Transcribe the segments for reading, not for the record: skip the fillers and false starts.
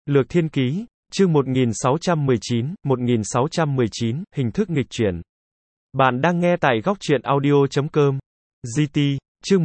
Lược Thiên Ký, chương 1619, hình thức nghịch chuyển. Bạn đang nghe tại góc truyện audio.com. GT, chương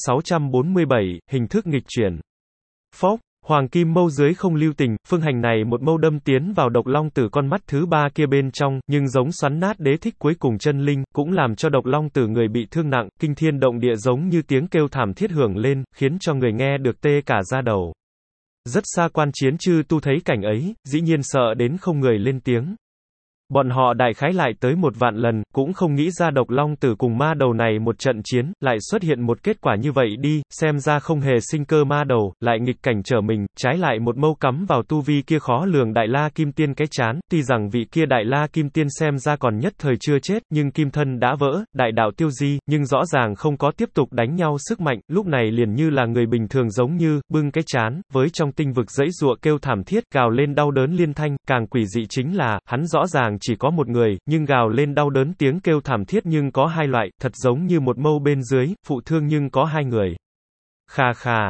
1647, hình thức nghịch chuyển. Phốc, Hoàng Kim Mâu dưới không lưu tình, phương hành này một mâu đâm tiến vào độc long tử con mắt thứ ba kia bên trong, nhưng giống xoắn nát đế thích cuối cùng chân linh, cũng làm cho độc long tử người bị thương nặng, kinh thiên động địa giống như tiếng kêu thảm thiết hưởng lên, khiến cho người nghe được tê cả da đầu. Rất xa quan chiến chư tu thấy cảnh ấy, dĩ nhiên sợ đến không người lên tiếng. Bọn họ đại khái lại tới 1.000.000 lần, cũng không nghĩ ra độc long tử cùng ma đầu này một trận chiến, lại xuất hiện một kết quả như vậy đi, xem ra không hề sinh cơ ma đầu, lại nghịch cảnh trở mình, trái lại một mâu cắm vào tu vi kia khó lường đại la kim tiên cái chán, tuy rằng vị kia đại la kim tiên xem ra còn nhất thời chưa chết, nhưng kim thân đã vỡ, đại đạo tiêu di, nhưng rõ ràng không có tiếp tục đánh nhau sức mạnh, lúc này liền như là người bình thường giống như, bưng cái chán, với trong tinh vực dãy giụa kêu thảm thiết, gào lên đau đớn liên thanh, càng quỷ dị chính là, hắn rõ ràng chỉ có một người, nhưng gào lên đau đớn tiếng kêu thảm thiết nhưng có hai loại, thật giống như một mâu bên dưới, phụ thương nhưng có hai người. Kha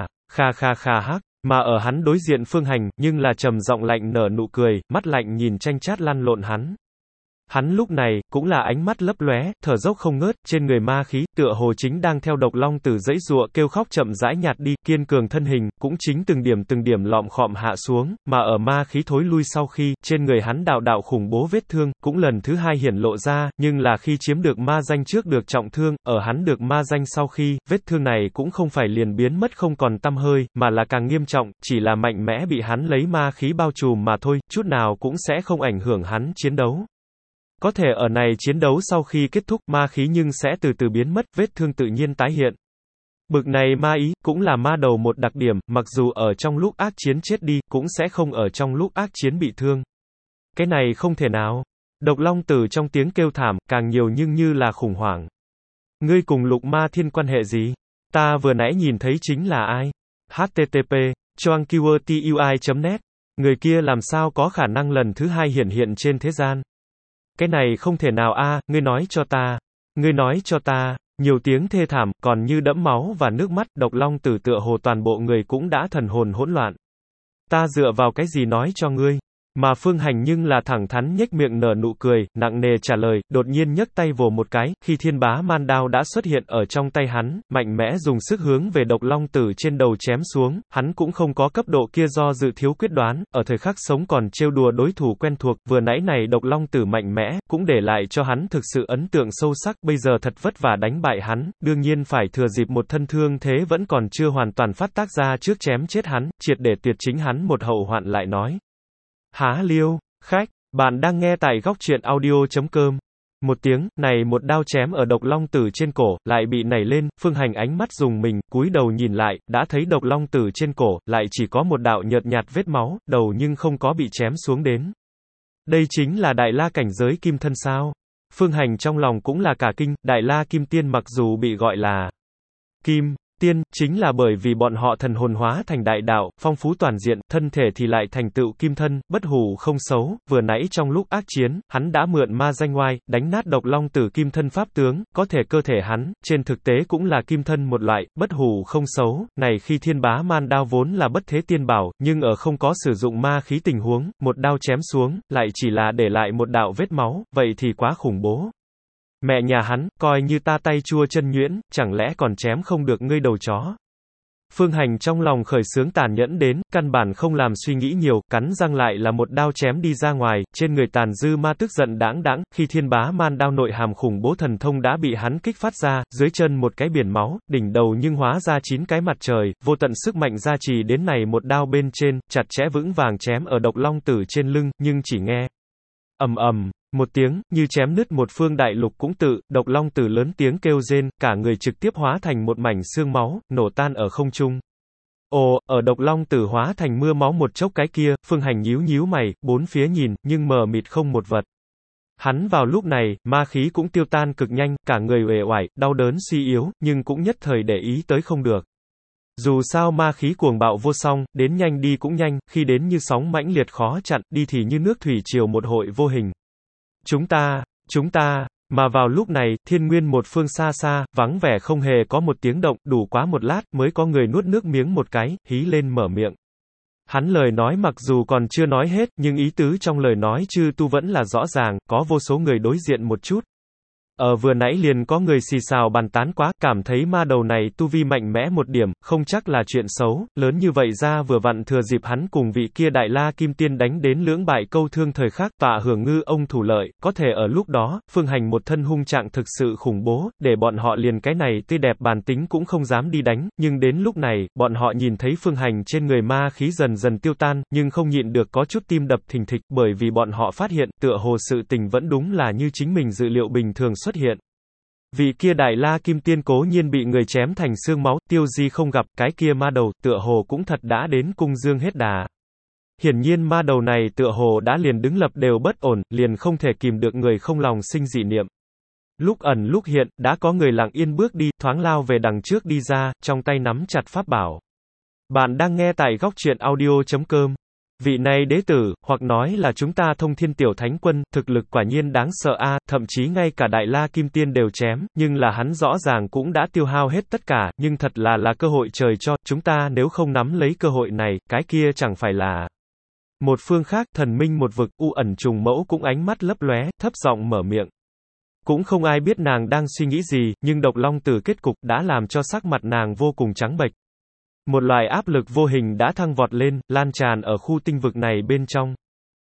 hắc, mà ở hắn đối diện phương hành, nhưng là trầm giọng lạnh nở nụ cười, mắt lạnh nhìn tranh chát lăn lộn hắn. Hắn lúc này, cũng là ánh mắt lấp lóe, thở dốc không ngớt, trên người ma khí, tựa hồ chính đang theo độc long tử dãy giụa kêu khóc chậm rãi nhạt đi, kiên cường thân hình, cũng chính từng điểm lọm khọm hạ xuống, mà ở ma khí thối lui sau khi, trên người hắn đạo đạo khủng bố vết thương, cũng lần thứ hai hiển lộ ra, nhưng là khi chiếm được ma danh trước được trọng thương, ở hắn được ma danh sau khi, vết thương này cũng không phải liền biến mất không còn tăm hơi, mà là càng nghiêm trọng, chỉ là mạnh mẽ bị hắn lấy ma khí bao trùm mà thôi, chút nào cũng sẽ không ảnh hưởng hắn chiến đấu. Có thể ở này chiến đấu sau khi kết thúc, ma khí nhưng sẽ từ từ biến mất, vết thương tự nhiên tái hiện. Bực này ma ý, cũng là ma đầu một đặc điểm, mặc dù ở trong lúc ác chiến chết đi, cũng sẽ không ở trong lúc ác chiến bị thương. Cái này không thể nào. Độc long tử trong tiếng kêu thảm, càng nhiều nhưng như là khủng hoảng. Ngươi cùng Lục Ma Thiên quan hệ gì? Ta vừa nãy nhìn thấy chính là ai? http://choangqrtui.net. Người kia làm sao có khả năng lần thứ hai hiện trên thế gian? Cái này không thể nào a, ngươi nói cho ta, nhiều tiếng thê thảm, còn như đẫm máu và nước mắt, độc long tử tựa hồ toàn bộ người cũng đã thần hồn hỗn loạn. Ta dựa vào cái gì nói cho ngươi? Mà phương hành nhưng là thẳng thắn nhếch miệng nở nụ cười, nặng nề trả lời, đột nhiên nhấc tay vồ một cái, khi thiên bá man đao đã xuất hiện ở trong tay hắn, mạnh mẽ dùng sức hướng về độc long tử trên đầu chém xuống, hắn cũng không có cấp độ kia do dự thiếu quyết đoán, ở thời khắc sống còn trêu đùa đối thủ quen thuộc, vừa nãy này độc long tử mạnh mẽ, cũng để lại cho hắn thực sự ấn tượng sâu sắc, bây giờ thật vất vả đánh bại hắn, đương nhiên phải thừa dịp một thân thương thế vẫn còn chưa hoàn toàn phát tác ra trước chém chết hắn, triệt để tuyệt chính hắn một hậu hoạn lại nói. Há liêu, khách, bạn đang nghe tại góc truyện audio.com. Một tiếng, này một đao chém ở độc long tử trên cổ, lại bị nảy lên, phương hành ánh mắt dùng mình, cúi đầu nhìn lại, đã thấy độc long tử trên cổ, lại chỉ có một đạo nhợt nhạt vết máu, đầu nhưng không có bị chém xuống đến. Đây chính là đại la cảnh giới kim thân sao? Phương hành trong lòng cũng là cả kinh, đại la kim tiên mặc dù bị gọi là kim tiên, chính là bởi vì bọn họ thần hồn hóa thành đại đạo, phong phú toàn diện, thân thể thì lại thành tựu kim thân, bất hủ không xấu, vừa nãy trong lúc ác chiến, hắn đã mượn ma danh oai, đánh nát độc long tử kim thân pháp tướng, có thể cơ thể hắn, trên thực tế cũng là kim thân một loại, bất hủ không xấu, này khi thiên bá man đao vốn là bất thế tiên bảo, nhưng ở không có sử dụng ma khí tình huống, một đao chém xuống, lại chỉ là để lại một đạo vết máu, vậy thì quá khủng bố. Mẹ nhà hắn, coi như ta tay chua chân nhuyễn, chẳng lẽ còn chém không được ngươi đầu chó. Phương hành trong lòng khởi xướng tàn nhẫn đến, căn bản không làm suy nghĩ nhiều, cắn răng lại là một đao chém đi ra ngoài, trên người tàn dư ma tức giận đãng, khi thiên bá man đao nội hàm khủng bố thần thông đã bị hắn kích phát ra, dưới chân một cái biển máu, đỉnh đầu nhưng hóa ra 9 cái mặt trời, vô tận sức mạnh gia trì đến này một đao bên trên, chặt chẽ vững vàng chém ở độc long tử trên lưng, nhưng chỉ nghe ầm ầm một tiếng, như chém nứt một phương đại lục cũng tự, độc long tử lớn tiếng kêu rên, cả người trực tiếp hóa thành một mảnh xương máu, nổ tan ở không trung. Ồ, ở độc long tử hóa thành mưa máu một chốc cái kia, phương hành nhíu mày, bốn phía nhìn, nhưng mờ mịt không một vật. Hắn vào lúc này, ma khí cũng tiêu tan cực nhanh, cả người uể oải, đau đớn suy yếu, nhưng cũng nhất thời để ý tới không được. Dù sao ma khí cuồng bạo vô song, đến nhanh đi cũng nhanh, khi đến như sóng mãnh liệt khó chặn, đi thì như nước thủy triều một hội vô hình. Chúng ta, mà vào lúc này, thiên nguyên một phương xa xa, vắng vẻ không hề có một tiếng động, đủ quá một lát, mới có người nuốt nước miếng một cái, hí lên mở miệng. Hắn lời nói mặc dù còn chưa nói hết, nhưng ý tứ trong lời nói chư tu vẫn là rõ ràng, có vô số người đối diện một chút. Vừa nãy liền có người xì xào bàn tán quá, cảm thấy ma đầu này tu vi mạnh mẽ một điểm, không chắc là chuyện xấu, lớn như vậy ra vừa vặn thừa dịp hắn cùng vị kia đại la kim tiên đánh đến lưỡng bại câu thương thời khắc, tọa hưởng ngư ông thủ lợi, có thể ở lúc đó, Phương Hành một thân hung trạng thực sự khủng bố, để bọn họ liền cái này tươi đẹp bản tính cũng không dám đi đánh, nhưng đến lúc này, bọn họ nhìn thấy Phương Hành trên người ma khí dần dần tiêu tan, nhưng không nhịn được có chút tim đập thình thịch, bởi vì bọn họ phát hiện, tựa hồ sự tình vẫn đúng là như chính mình dự liệu bình thường xuất hiện. Vị kia đại la kim tiên cố nhiên bị người chém thành xương máu, tiêu di không gặp, cái kia ma đầu, tựa hồ cũng thật đã đến cung dương hết đà. Hiển nhiên ma đầu này tựa hồ đã liền đứng lập đều bất ổn, liền không thể kìm được người không lòng sinh dị niệm. Lúc ẩn lúc hiện, đã có người lặng yên bước đi, thoáng lao về đằng trước đi ra, trong tay nắm chặt pháp bảo. Bạn đang nghe tại góc truyện audio.com. Vị này đế tử, hoặc nói là chúng ta Thông Thiên Tiểu Thánh Quân, thực lực quả nhiên đáng sợ a, thậm chí ngay cả đại la kim tiên đều chém, nhưng là hắn rõ ràng cũng đã tiêu hao hết tất cả, nhưng thật là cơ hội trời cho, chúng ta nếu không nắm lấy cơ hội này, cái kia chẳng phải là. Một phương khác, thần minh một vực, u ẩn trùng mẫu cũng ánh mắt lấp lóe, thấp giọng mở miệng. Cũng không ai biết nàng đang suy nghĩ gì, nhưng độc long tử kết cục đã làm cho sắc mặt nàng vô cùng trắng bệch. Một loại áp lực vô hình đã thăng vọt lên, lan tràn ở khu tinh vực này bên trong.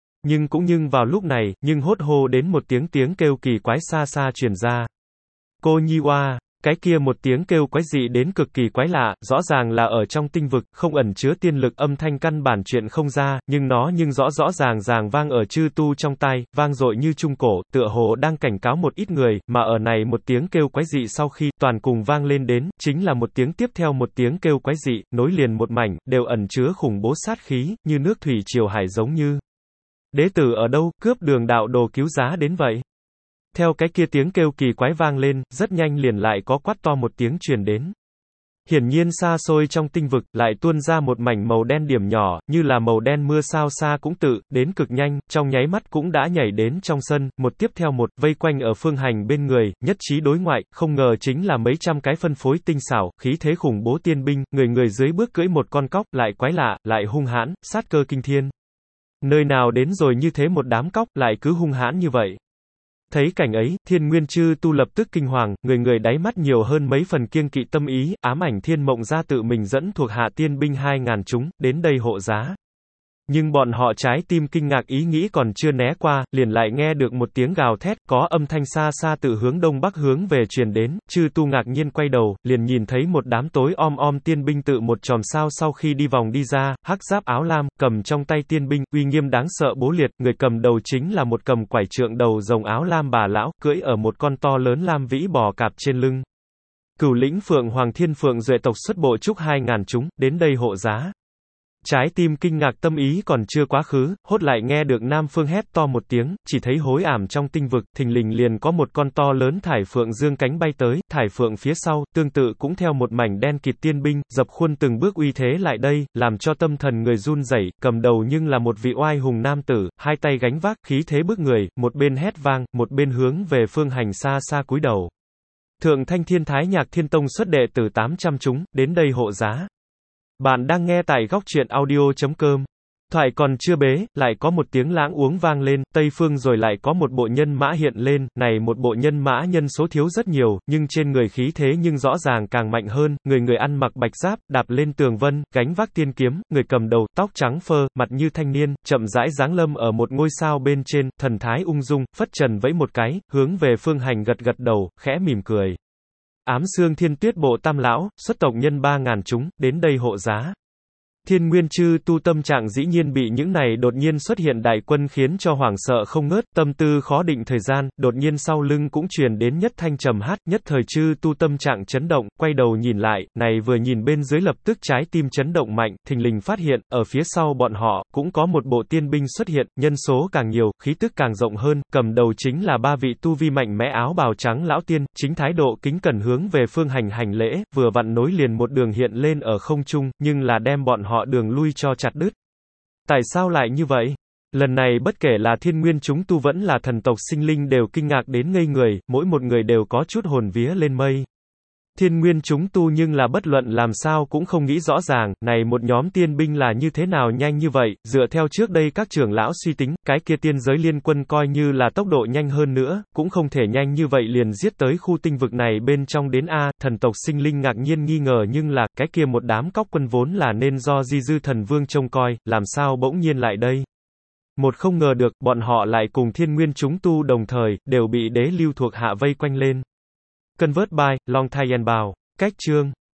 Nhưng vào lúc này, hốt hô đến một tiếng kêu kỳ quái xa xa truyền ra. Cô Nhi Oa, cái kia một tiếng kêu quái dị đến cực kỳ quái lạ, rõ ràng là ở trong tinh vực, không ẩn chứa tiên lực âm thanh căn bản chuyện không ra, nhưng nó rõ ràng vang ở chư tu trong tai, vang dội như trung cổ, tựa hồ đang cảnh cáo một ít người, mà ở này một tiếng kêu quái dị sau khi toàn cùng vang lên đến, chính là một tiếng tiếp theo một tiếng kêu quái dị, nối liền một mảnh, đều ẩn chứa khủng bố sát khí, như nước thủy triều hải giống như. Đế tử ở đâu, cướp đường đạo đồ cứu giá đến vậy? Theo cái kia tiếng kêu kỳ quái vang lên, rất nhanh liền lại có quát to một tiếng truyền đến. Hiển nhiên xa xôi trong tinh vực, lại tuôn ra một mảnh màu đen điểm nhỏ, như là màu đen mưa sao xa cũng tự, đến cực nhanh, trong nháy mắt cũng đã nhảy đến trong sân, một tiếp theo một, vây quanh ở Phương Hành bên người, nhất trí đối ngoại, không ngờ chính là mấy trăm cái phân phối tinh xảo, khí thế khủng bố tiên binh, người dưới bước cưỡi một con cóc, lại quái lạ, lại hung hãn, sát cơ kinh thiên. Nơi nào đến rồi như thế một đám cóc, lại cứ hung hãn như vậy. Thấy cảnh ấy, Thiên Nguyên chư tu lập tức kinh hoàng, người đáy mắt nhiều hơn mấy phần kiêng kỵ tâm ý, ám ảnh Thiên Mộng ra tự mình dẫn thuộc hạ tiên binh 2000 chúng, đến đây hộ giá. Nhưng bọn họ trái tim kinh ngạc ý nghĩ còn chưa né qua, liền lại nghe được một tiếng gào thét, có âm thanh xa xa từ hướng đông bắc hướng về truyền đến, chư tu ngạc nhiên quay đầu, liền nhìn thấy một đám tối om tiên binh tự một chòm sao sau khi đi vòng đi ra, hắc giáp áo lam, cầm trong tay tiên binh, uy nghiêm đáng sợ bố liệt, người cầm đầu chính là một cầm quải trượng đầu rồng áo lam bà lão, cưỡi ở một con to lớn lam vĩ bò cạp trên lưng. Cửu lĩnh Phượng Hoàng Thiên Phượng Duệ tộc xuất bộ chúc 2000 chúng, đến đây hộ giá. Trái tim kinh ngạc tâm ý còn chưa quá khứ, hốt lại nghe được Nam Phương hét to một tiếng, chỉ thấy hối ảm trong tinh vực, thình lình liền có một con to lớn thải phượng dương cánh bay tới, thải phượng phía sau, tương tự cũng theo một mảnh đen kịt tiên binh, dập khuôn từng bước uy thế lại đây, làm cho tâm thần người run rẩy, cầm đầu nhưng là một vị oai hùng nam tử, hai tay gánh vác, khí thế bức người, một bên hét vang, một bên hướng về Phương Hành xa xa cúi đầu. Thượng Thanh Thiên Thái Nhạc Thiên Tông xuất đệ tử 800 chúng, đến đây hộ giá. Bạn đang nghe tại góc truyện audio.com. Thoại còn chưa bế, lại có một tiếng lãng uống vang lên, Tây Phương rồi lại có một bộ nhân mã hiện lên, này một bộ nhân mã nhân số thiếu rất nhiều, nhưng trên người khí thế nhưng rõ ràng càng mạnh hơn, người ăn mặc bạch giáp, đạp lên tường vân, gánh vác tiên kiếm, người cầm đầu, tóc trắng phơ, mặt như thanh niên, chậm rãi giáng lâm ở một ngôi sao bên trên, thần thái ung dung, phất trần vẫy một cái, hướng về Phương Hành gật đầu, khẽ mỉm cười. Ám xương Thiên Tuyết bộ tam lão, xuất tộc nhân 3000 chúng, đến đây hộ giá. Thiên Nguyên chư tu tâm trạng dĩ nhiên bị những này đột nhiên xuất hiện đại quân khiến cho hoảng sợ không ngớt, tâm tư khó định thời gian, đột nhiên sau lưng cũng truyền đến nhất thanh trầm hát, nhất thời chư tu tâm trạng chấn động, quay đầu nhìn lại, này vừa nhìn bên dưới lập tức trái tim chấn động mạnh, thình lình phát hiện, ở phía sau bọn họ, cũng có một bộ tiên binh xuất hiện, nhân số càng nhiều, khí tức càng rộng hơn, cầm đầu chính là 3 vị tu vi mạnh mẽ áo bào trắng lão tiên, chính thái độ kính cẩn hướng về Phương Hành hành lễ, vừa vặn nối liền một đường hiện lên ở không trung, nhưng là đem bọn họ đường lui cho chặt đứt. Tại sao lại như vậy? Lần này bất kể là thiên nguyên chúng tu vẫn là thần tộc sinh linh đều kinh ngạc đến ngây người, mỗi một người đều có chút hồn vía lên mây. Thiên nguyên chúng tu nhưng là bất luận làm sao cũng không nghĩ rõ ràng, này một nhóm tiên binh là như thế nào nhanh như vậy, dựa theo trước đây các trưởng lão suy tính, cái kia tiên giới liên quân coi như là tốc độ nhanh hơn nữa, cũng không thể nhanh như vậy liền giết tới khu tinh vực này bên trong đến a. Thần tộc Sinh Linh ngạc nhiên nghi ngờ nhưng là, cái kia một đám cóc quân vốn là nên do Di Dư Thần Vương trông coi, làm sao bỗng nhiên lại đây. Một không ngờ được, bọn họ lại cùng thiên nguyên chúng tu đồng thời, đều bị đế lưu thuộc hạ vây quanh lên. Convert by, Long Thai Bao. Cách chương